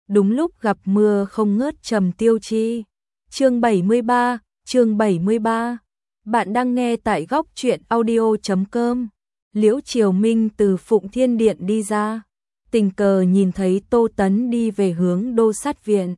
đúng lúc gặp mưa không ngớt Trầm Tiêu Chi. Chương 73. Bạn đang nghe tại góc truyện audio.com. Liễu Triều Minh từ Phụng Thiên Điện đi ra, tình cờ nhìn thấy Tô Tấn đi về hướng Đô Sát Viện.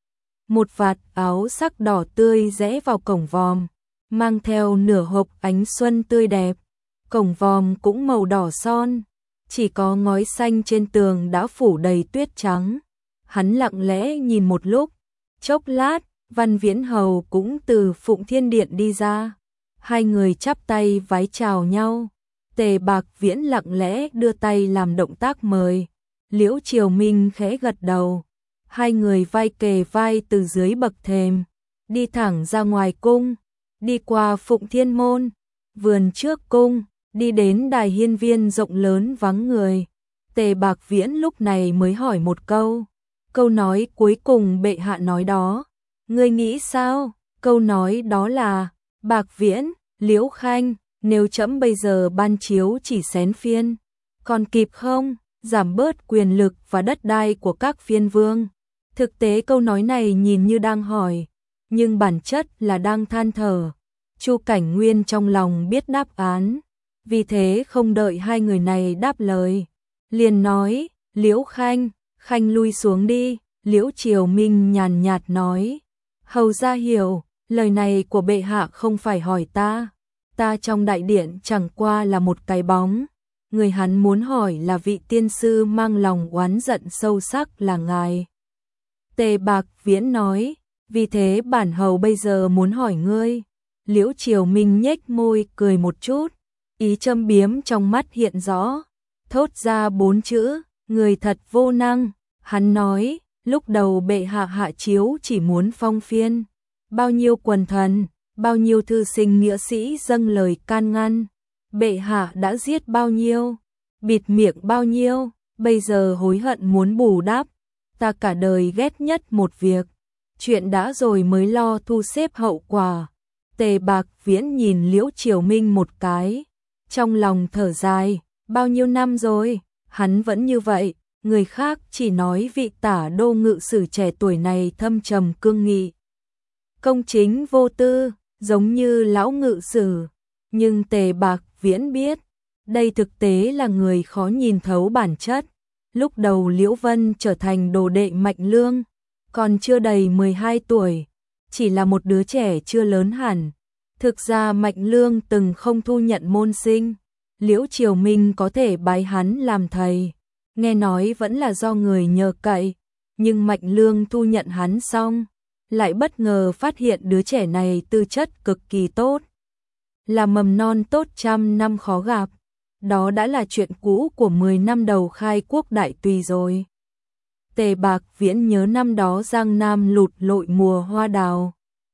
Một vạt áo sắc đỏ tươi rẽ vào cổng vòm, mang theo nửa hộp ánh xuân tươi đẹp. Cổng vòm cũng màu đỏ son, chỉ có ngói xanh trên tường đã phủ đầy tuyết trắng. Hắn lặng lẽ nhìn một lúc, chốc lát, Văn Viễn Hầu cũng từ Phụng Thiên Điện đi ra. Hai người chắp tay vái chào nhau. Tề Bạc Viễn lặng lẽ đưa tay làm động tác mời. Liễu Triều Minh khẽ gật đầu. Hai người vai kề vai từ dưới bậc thềm, đi thẳng ra ngoài cung, đi qua Phụng Thiên Môn, vườn trước cung, đi đến đài hiên viên rộng lớn vắng người. Tề Bạc Viễn lúc này mới hỏi một câu. Câu nói cuối cùng bệ hạ nói đó, ngươi nghĩ sao? Câu nói đó là, Bạc Viễn, Liễu Khanh, nếu trẫm bây giờ ban chiếu chỉ xén phiên, còn kịp không? Giảm bớt quyền lực và đất đai của các phiên vương. Thực tế câu nói này nhìn như đang hỏi, nhưng bản chất là đang than thở. Chu Cảnh Nguyên trong lòng biết đáp án, vì thế không đợi hai người này đáp lời, liền nói, Liễu Khanh, Khanh lui xuống đi. Liễu Triều Minh nhàn nhạt nói, hầu gia hiểu, lời này của bệ hạ không phải hỏi ta. Ta trong đại điện chẳng qua là một cái bóng. Người hắn muốn hỏi là vị tiên sư mang lòng oán giận sâu sắc là ngài. Tề Bạc Viễn nói, vì thế bản hầu bây giờ muốn hỏi ngươi. Liễu Triều Minh nhếch môi cười một chút, ý châm biếm trong mắt hiện rõ, thốt ra 4 chữ, người thật vô năng. Hắn nói, lúc đầu bệ hạ hạ chiếu chỉ muốn phong phiên, bao nhiêu quần thần, bao nhiêu thư sinh nghĩa sĩ dâng lời can ngăn, bệ hạ đã giết bao nhiêu, bịt miệng bao nhiêu, bây giờ hối hận muốn bù đắp. Ta cả đời ghét nhất một việc, chuyện đã rồi mới lo thu xếp hậu quả. Tề Bạc Viễn nhìn Liễu Triều Minh một cái, trong lòng thở dài, bao nhiêu năm rồi, hắn vẫn như vậy. Người khác chỉ nói vị tả đô ngự sử trẻ tuổi này thâm trầm cương nghị, công chính vô tư, giống như lão ngự sử. Nhưng Tề Bạc Viễn biết, đây thực tế là người khó nhìn thấu bản chất. Lúc đầu Liễu Vân trở thành đồ đệ Mạnh Lương, còn chưa đầy 12 tuổi, chỉ là một đứa trẻ chưa lớn hẳn. Thực ra Mạnh Lương từng không thu nhận môn sinh, Liễu Triều Minh có thể bái hắn làm thầy. Nghe nói vẫn là do người nhờ cậy, nhưng Mạnh Lương thu nhận hắn xong, lại bất ngờ phát hiện đứa trẻ này tư chất cực kỳ tốt, là mầm non tốt trăm năm khó gặp. Đó đã là chuyện cũ của 10 năm đầu khai quốc đại tùy rồi. Tề Bạc Viễn nhớ năm đó Giang Nam lụt lội mùa hoa đào.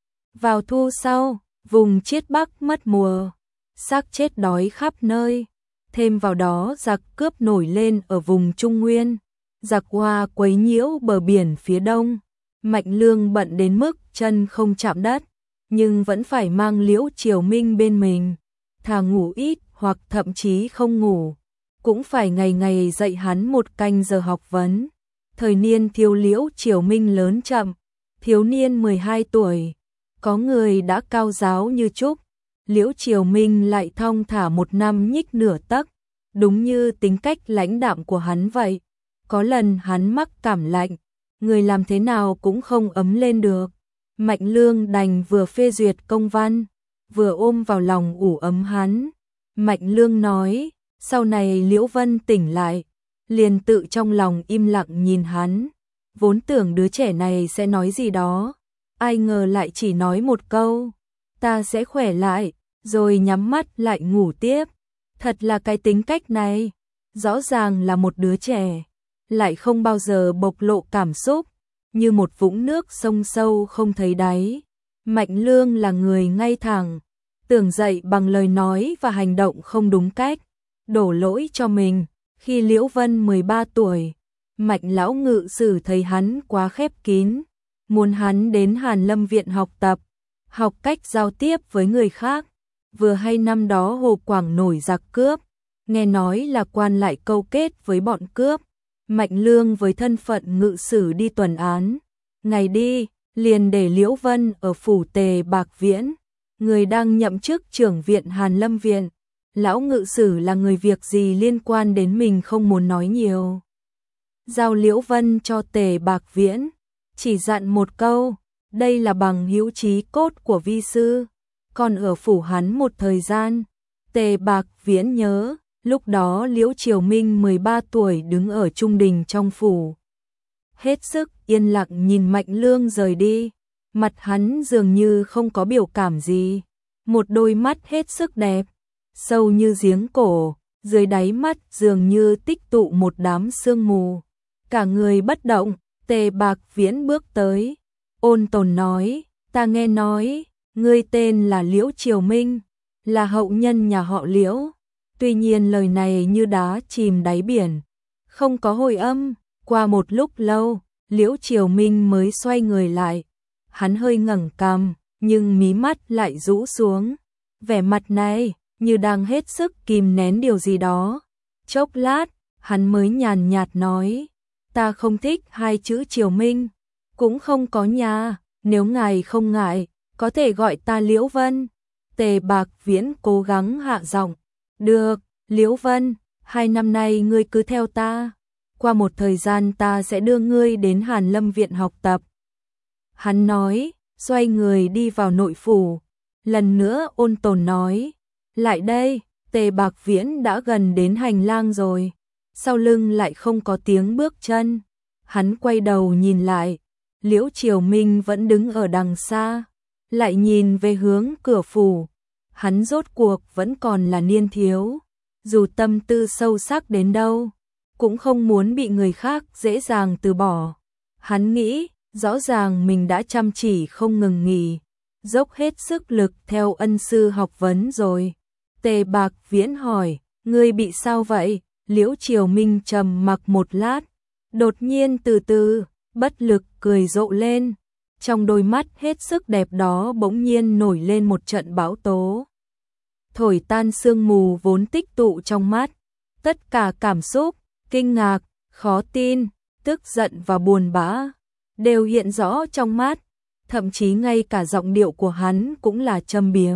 Vào thu sau, vùng Chiết Bắc mất mùa, xác chết đói khắp nơi. Thêm vào đó giặc cướp nổi lên ở vùng Trung Nguyên, giặc Hoa quấy nhiễu bờ biển phía đông. Mạnh Lương bận đến mức chân không chạm đất, nhưng vẫn phải mang Liễu Triều Minh bên mình, thà ngủ ít hoặc thậm chí không ngủ, cũng phải ngày ngày dạy hắn một canh giờ học vấn. Thời niên thiếu Liễu Triều Minh lớn chậm, thiếu niên 12 tuổi, có người đã cao giáo như trúc. Liễu Triều Minh lại thong thả một năm nhích nửa tấc, đúng như tính cách lãnh đạm của hắn vậy. Có lần hắn mắc cảm lạnh, người làm thế nào cũng không ấm lên được. Mạnh Lương đành vừa phê duyệt công văn, vừa ôm vào lòng ủ ấm hắn. Mạnh Lương nói, sau này Liễu Vân tỉnh lại, liền tự trong lòng im lặng nhìn hắn. Vốn tưởng đứa trẻ này sẽ nói gì đó, ai ngờ lại chỉ nói một câu, ta sẽ khỏe lại, rồi nhắm mắt lại ngủ tiếp. Thật là cái tính cách này, rõ ràng là một đứa trẻ, lại không bao giờ bộc lộ cảm xúc, như một vũng nước sông sâu không thấy đáy. Mạnh Lương là người ngay thẳng, tưởng dậy bằng lời nói và hành động không đúng cách, đổ lỗi cho mình. Khi Liễu Vân 13 tuổi, Mạnh lão ngự sử thấy hắn quá khép kín, muốn hắn đến Hàn Lâm Viện học tập, học cách giao tiếp với người khác. Vừa hay năm đó Hồ Quảng nổi giặc cướp, nghe nói là quan lại câu kết với bọn cướp, Mạnh Lương với thân phận ngự sử đi tuần án, ngày đi, liền để Liễu Vân ở phủ Tề Bạc Viễn, người đang nhậm chức trưởng viện Hàn Lâm Viện. Lão ngự sử là người việc gì liên quan đến mình không muốn nói nhiều. Giao Liễu Vân cho Tề Bạc Viễn, chỉ dặn một câu, đây là bằng hữu chí cốt của vi sư, còn ở phủ hắn một thời gian. Tề Bạc Viễn nhớ, lúc đó Liễu Triều Minh 13 tuổi đứng ở trung đình trong phủ. Hết sức yên lặng nhìn Mạnh Lương rời đi, mặt hắn dường như không có biểu cảm gì, một đôi mắt hết sức đẹp, sâu như giếng cổ, dưới đáy mắt dường như tích tụ một đám sương mù. Cả người bất động, Tề Bạc Viễn bước tới, ôn tồn nói, ta nghe nói, ngươi tên là Liễu Triều Minh, là hậu nhân nhà họ Liễu. Tuy nhiên lời này như đá chìm đáy biển, không có hồi âm. Qua một lúc lâu, Liễu Triều Minh mới xoay người lại, hắn hơi ngẩng cằm, nhưng mí mắt lại rũ xuống, vẻ mặt này như đang hết sức kìm nén điều gì đó. Chốc lát, hắn mới nhàn nhạt nói, ta không thích hai chữ Triều Minh, cũng không có nhà, nếu ngài không ngại, có thể gọi ta Liễu Vân. Tề Bạc Viễn cố gắng hạ giọng, được, Liễu Vân, 2 năm nay ngươi cứ theo ta, qua một thời gian ta sẽ đưa ngươi đến Hàn Lâm Viện học tập. Hắn nói, xoay người đi vào nội phủ, lần nữa ôn tồn nói, lại đây. Tề Bạc Viễn đã gần đến hành lang rồi, sau lưng lại không có tiếng bước chân. Hắn quay đầu nhìn lại, Liễu Triều Minh vẫn đứng ở đằng xa, lại nhìn về hướng cửa phủ. Hắn rốt cuộc vẫn còn là niên thiếu, dù tâm tư sâu sắc đến đâu, cũng không muốn bị người khác dễ dàng từ bỏ. Hắn nghĩ, rõ ràng mình đã chăm chỉ không ngừng nghỉ, dốc hết sức lực theo ân sư học vấn rồi. Tề Bạc Viễn hỏi, ngươi bị sao vậy? Liễu Triều Minh trầm mặc một lát, đột nhiên từ từ, bất lực cười rộ lên. Trong đôi mắt hết sức đẹp đó bỗng nhiên nổi lên một trận bão tố, thổi tan sương mù vốn tích tụ trong mắt. Tất cả cảm xúc, kinh ngạc, khó tin, tức giận và buồn bã đều hiện rõ trong mắt, thậm chí ngay cả giọng điệu của hắn cũng là châm biếm.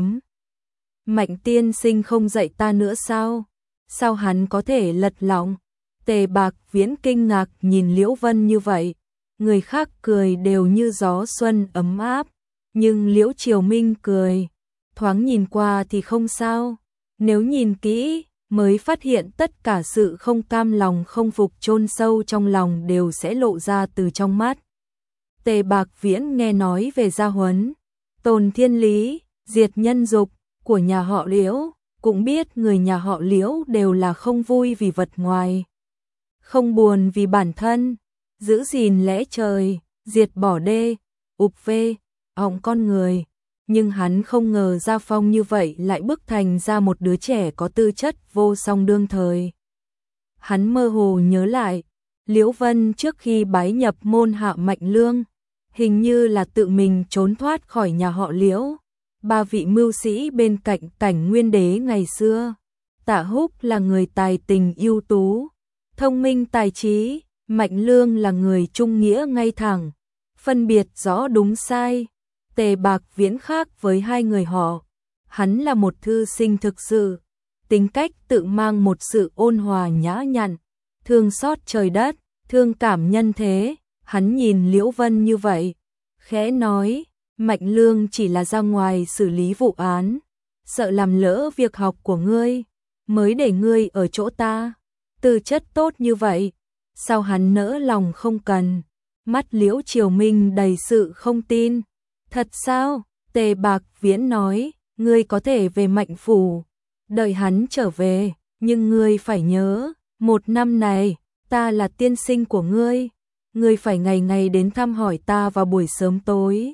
Mạnh tiên sinh không dạy ta nữa sao? Sao hắn có thể lật lọng? Tề Bạc Viễn kinh ngạc nhìn Liễu Vân như vậy, người khác cười đều như gió xuân ấm áp, nhưng Liễu Triều Minh cười, thoáng nhìn qua thì không sao, nếu nhìn kỹ mới phát hiện tất cả sự không cam lòng không phục chôn sâu trong lòng đều sẽ lộ ra từ trong mắt. Tề Bạc Viễn nghe nói về gia huấn, tồn thiên lý, diệt nhân dục của nhà họ Liễu, cũng biết người nhà họ Liễu đều là không vui vì vật ngoài, không buồn vì bản thân, giữ gìn lẽ trời, diệt bỏ đê, ục vê, hỏng con người. Nhưng hắn không ngờ Gia Phong như vậy lại bức thành ra một đứa trẻ có tư chất vô song đương thời. Hắn mơ hồ nhớ lại, Liễu Vân trước khi bái nhập môn Hạ Mạnh Lương, hình như là tự mình trốn thoát khỏi nhà họ Liễu. 3 vị mưu sĩ bên cạnh Cảnh Nguyên Đế ngày xưa, Tạ Húc là người tài tình ưu tú, thông minh tài trí, Mạnh Lương là người trung nghĩa ngay thẳng, phân biệt rõ đúng sai. Tề Bạc Viễn khác với hai người họ, hắn là một thư sinh thực sự, tính cách tự mang một sự ôn hòa nhã nhặn, thương xót trời đất, thương cảm nhân thế. Hắn nhìn Liễu Vân như vậy, khẽ nói, Mạnh Lương chỉ là ra ngoài xử lý vụ án, sợ làm lỡ việc học của ngươi, mới để ngươi ở chỗ ta. Tư chất tốt như vậy, sao hắn nỡ lòng không cần? Mắt Liễu Triều Minh đầy sự không tin. Thật sao? Tề Bạc Viễn nói, ngươi có thể về Mạnh phủ, đợi hắn trở về, nhưng ngươi phải nhớ, 1 năm này, ta là tiên sinh của ngươi, ngươi phải ngày ngày đến thăm hỏi ta vào buổi sớm tối.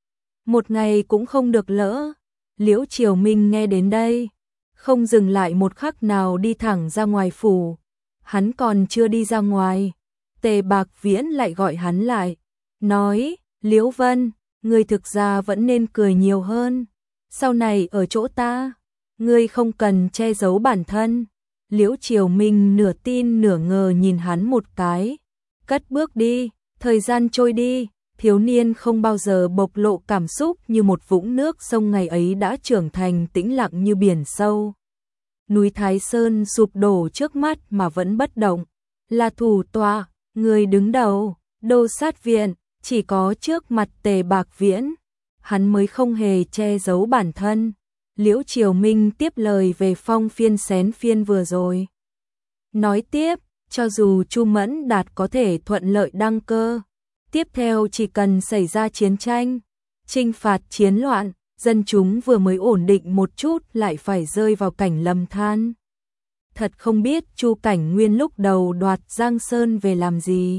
1 ngày cũng không được lỡ. Liễu Triều Minh nghe đến đây, không dừng lại một khắc nào đi thẳng ra ngoài phủ. Hắn còn chưa đi ra ngoài, Tề Bạc Viễn lại gọi hắn lại, nói, Liễu Vân, ngươi thực ra vẫn nên cười nhiều hơn. Sau này ở chỗ ta, ngươi không cần che giấu bản thân, Liễu Triều Minh nửa tin nửa ngờ nhìn hắn một cái, cất bước đi. Thời gian trôi đi, thiếu niên không bao giờ bộc lộ cảm xúc như một vũng nước sông ngày ấy đã trưởng thành tĩnh lặng như biển sâu. Núi Thái Sơn sụp đổ trước mắt mà vẫn bất động, là thủ tọa, người đứng đầu, Đô Sát Viện, chỉ có trước mặt Tề Bạc Viễn, hắn mới không hề che giấu bản thân. Liễu Triều Minh tiếp lời về Phong Phiên xén phiên vừa rồi. Nói tiếp, cho dù Chu Mẫn Đạt có thể thuận lợi đăng cơ, tiếp theo chỉ cần xảy ra chiến tranh, chinh phạt chiến loạn, dân chúng vừa mới ổn định một chút lại phải rơi vào cảnh lầm than. Thật không biết Chu Cảnh Nguyên lúc đầu đoạt Giang Sơn về làm gì?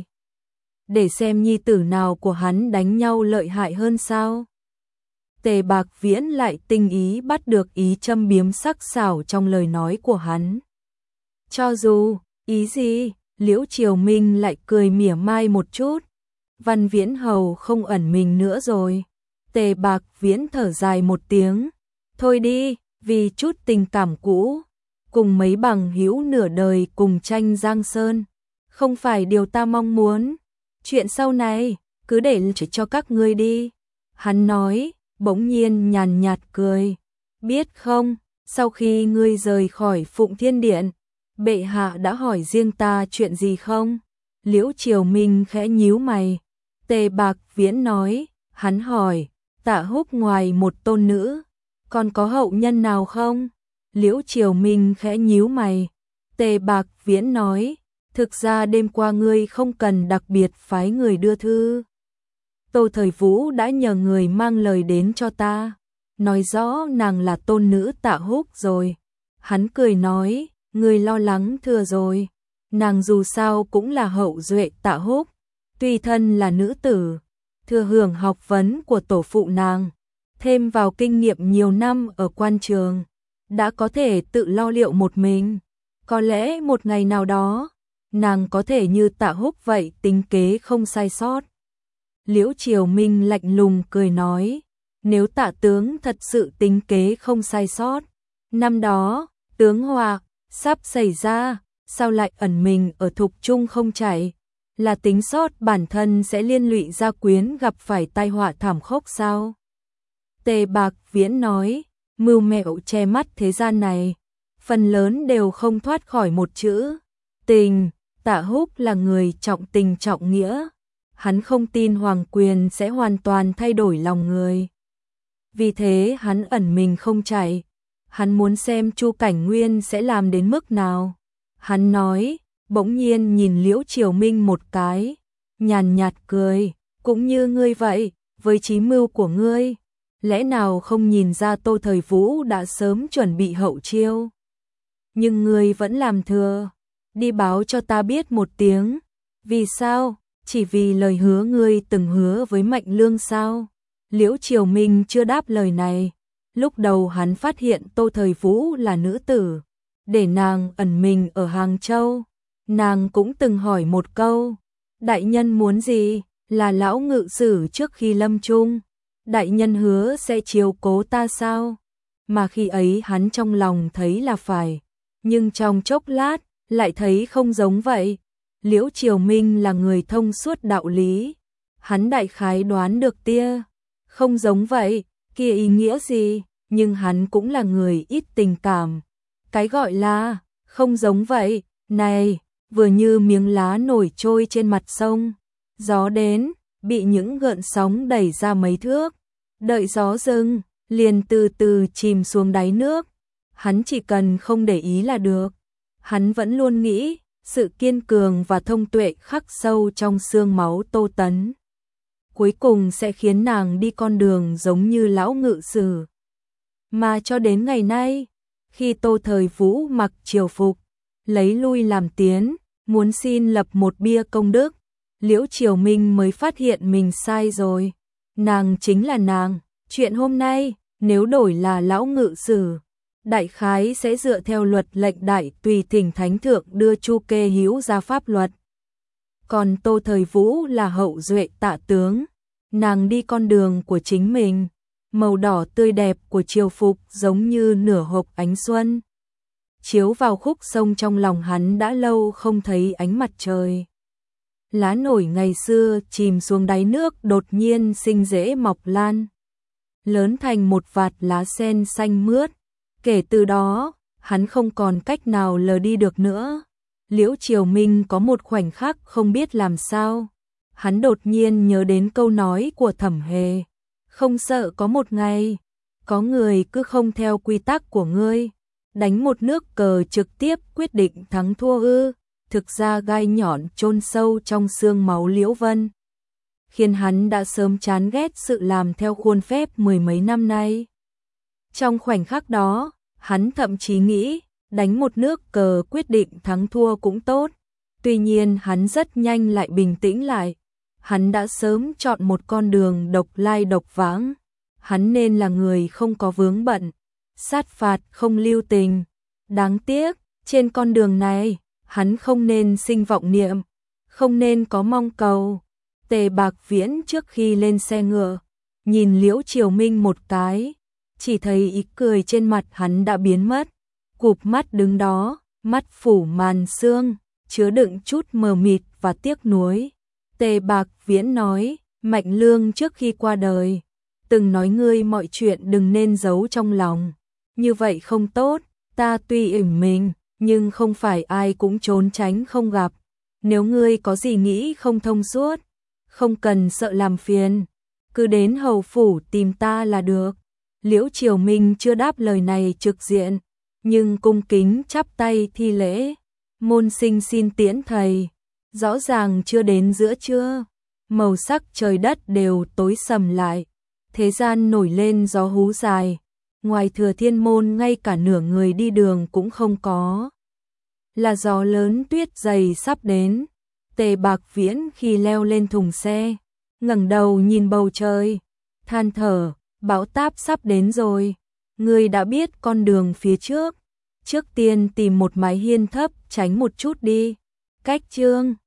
Để xem nhi tử nào của hắn đánh nhau lợi hại hơn sao? Tề Bạc Viễn lại tinh ý bắt được ý châm biếm sắc sảo trong lời nói của hắn. Cho dù, ý gì? Liễu Triều Minh lại cười mỉa mai một chút. Văn Viễn Hầu không ẩn mình nữa rồi. Tề Bạc Viễn thở dài một tiếng. Thôi đi, vì chút tình cảm cũ, cùng mấy bằng hữu nửa đời cùng tranh Giang Sơn, không phải điều ta mong muốn. Chuyện sau này, cứ để cho các ngươi đi. Hắn nói, bỗng nhiên nhàn nhạt cười. Biết không, sau khi ngươi rời khỏi Phụng Thiên Điện, bệ hạ đã hỏi riêng ta chuyện gì không? Liễu Triều Minh khẽ nhíu mày. Tề Bạc Viễn nói, hắn hỏi, Tạ Húc ngoài một tôn nữ, còn có hậu nhân nào không? Liễu Triều Minh khẽ nhíu mày. Tề Bạc Viễn nói, thực ra đêm qua ngươi không cần đặc biệt phái người đưa thư. Tô Thời Vũ đã nhờ người mang lời đến cho ta, nói rõ nàng là tôn nữ Tạ Húc rồi. Hắn cười nói, ngươi lo lắng thừa rồi, nàng dù sao cũng là hậu duệ Tạ Húc, tuy thân là nữ tử, thừa hưởng học vấn của tổ phụ nàng, thêm vào kinh nghiệm nhiều năm ở quan trường, đã có thể tự lo liệu một mình. Có lẽ một ngày nào đó, nàng có thể như Tạ Húc vậy tính kế không sai sót. Liễu Triều Minh lạnh lùng cười nói, nếu Tạ tướng thật sự tính kế không sai sót, năm đó, tướng hòa, sắp xảy ra, sao lại ẩn mình ở Thục Trung không chạy? Là tính sót bản thân sẽ liên lụy Gia Quyến gặp phải tai họa thảm khốc sao? Tề Bạc Viễn nói, mưu mẹo che mắt thế gian này, phần lớn đều không thoát khỏi một chữ tình. Tạ Húc là người trọng tình trọng nghĩa, hắn không tin hoàng quyền sẽ hoàn toàn thay đổi lòng người. Vì thế hắn ẩn mình không chạy, hắn muốn xem Chu Cảnh Nguyên sẽ làm đến mức nào. Hắn nói, bỗng nhiên nhìn Liễu Triều Minh một cái, nhàn nhạt cười, cũng như ngươi vậy, với chí mưu của ngươi, lẽ nào không nhìn ra Tô Thời Vũ đã sớm chuẩn bị hậu chiêu? Nhưng ngươi vẫn làm thừa, đi báo cho ta biết một tiếng. Vì sao? Chỉ vì lời hứa ngươi từng hứa với Mạnh Lương sao? Liễu Triều Minh chưa đáp lời này. Lúc đầu hắn phát hiện Tô Thời Vũ là nữ tử, để nàng ẩn mình ở Hàng Châu. Nàng cũng từng hỏi một câu, đại nhân muốn gì? Là lão ngự sử trước khi lâm chung, đại nhân hứa sẽ chiếu cố ta sao? Mà khi ấy hắn trong lòng thấy là phải, nhưng trong chốc lát lại thấy không giống vậy. Liễu Triều Minh là người thông suốt đạo lý, hắn đại khái đoán được tia không giống vậy, kia ý nghĩa gì, nhưng hắn cũng là người ít tình cảm. Cái gọi là không giống vậy, này, vừa như miếng lá nổi trôi trên mặt sông, gió đến, bị những gợn sóng đẩy ra mấy thước, đợi gió dừng, liền từ từ chìm xuống đáy nước. Hắn chỉ cần không để ý là được. Hắn vẫn luôn nghĩ, sự kiên cường và thông tuệ khắc sâu trong xương máu Tô Tấn, cuối cùng sẽ khiến nàng đi con đường giống như lão ngự sử. Mà cho đến ngày nay, khi Tô Thời Vũ mặc triều phục, lấy lui làm tiến, muốn xin lập một bia công đức, Liễu Triều Minh mới phát hiện mình sai rồi. Nàng chính là nàng. Chuyện hôm nay, nếu đổi là lão ngự sử, đại khái sẽ dựa theo luật lệnh đại tùy thỉnh thánh thượng đưa Chu Kê Hữu ra pháp luật. Còn Tô Thời Vũ là hậu duệ Tạ tướng, nàng đi con đường của chính mình, màu đỏ tươi đẹp của triều phục giống như nửa hộp ánh xuân. chiếu vào khúc sông trong lòng hắn đã lâu không thấy ánh mặt trời. Lá nổi ngày xưa chìm xuống đáy nước đột nhiên sinh rễ mọc lan, lớn thành một vạt lá sen xanh mướt. Kể từ đó, hắn không còn cách nào lờ đi được nữa. Liễu Triều Minh có một khoảnh khắc không biết làm sao. Hắn đột nhiên nhớ đến câu nói của Thẩm Hề. Không sợ có một ngày, có người cứ không theo quy tắc của ngươi, đánh một nước cờ trực tiếp quyết định thắng thua ư. Thực ra gai nhọn chôn sâu trong xương máu Liễu Vân, khiến hắn đã sớm chán ghét sự làm theo khuôn phép mười mấy năm nay. Trong khoảnh khắc đó, hắn thậm chí nghĩ, đánh một nước cờ quyết định thắng thua cũng tốt. Tuy nhiên hắn rất nhanh lại bình tĩnh lại. Hắn đã sớm chọn một con đường độc lai độc vãng. Hắn nên là người không có vướng bận, sát phạt không lưu tình. Đáng tiếc, trên con đường này, hắn không nên sinh vọng niệm, không nên có mong cầu. Tề Bạc Viễn trước khi lên xe ngựa, nhìn Liễu Triều Minh một cái, chỉ thấy ý cười trên mặt hắn đã biến mất. Cụp mắt đứng đó, mắt phủ màn sương, chứa đựng chút mờ mịt và tiếc nuối. Tề Bạc Viễn nói, Mạnh Lương trước khi qua đời, từng nói ngươi mọi chuyện đừng nên giấu trong lòng. Như vậy không tốt, ta tuy ẩn mình, nhưng không phải ai cũng trốn tránh không gặp. Nếu ngươi có gì nghĩ không thông suốt, không cần sợ làm phiền, cứ đến hầu phủ tìm ta là được. Liễu Triều Minh chưa đáp lời này trực diện, nhưng cung kính chắp tay thi lễ. Môn sinh xin tiễn thầy. Rõ ràng chưa đến giữa trưa, màu sắc trời đất đều tối sầm lại. Thế gian nổi lên gió hú dài, ngoài Thừa Thiên môn ngay cả nửa người đi đường cũng không có. Là gió lớn tuyết dày sắp đến. Tề Bạc Viễn khi leo lên thùng xe, ngẩng đầu nhìn bầu trời, than thở, bão táp sắp đến rồi. Ngươi đã biết con đường phía trước, trước tiên tìm một mái hiên thấp tránh một chút đi. Cách chương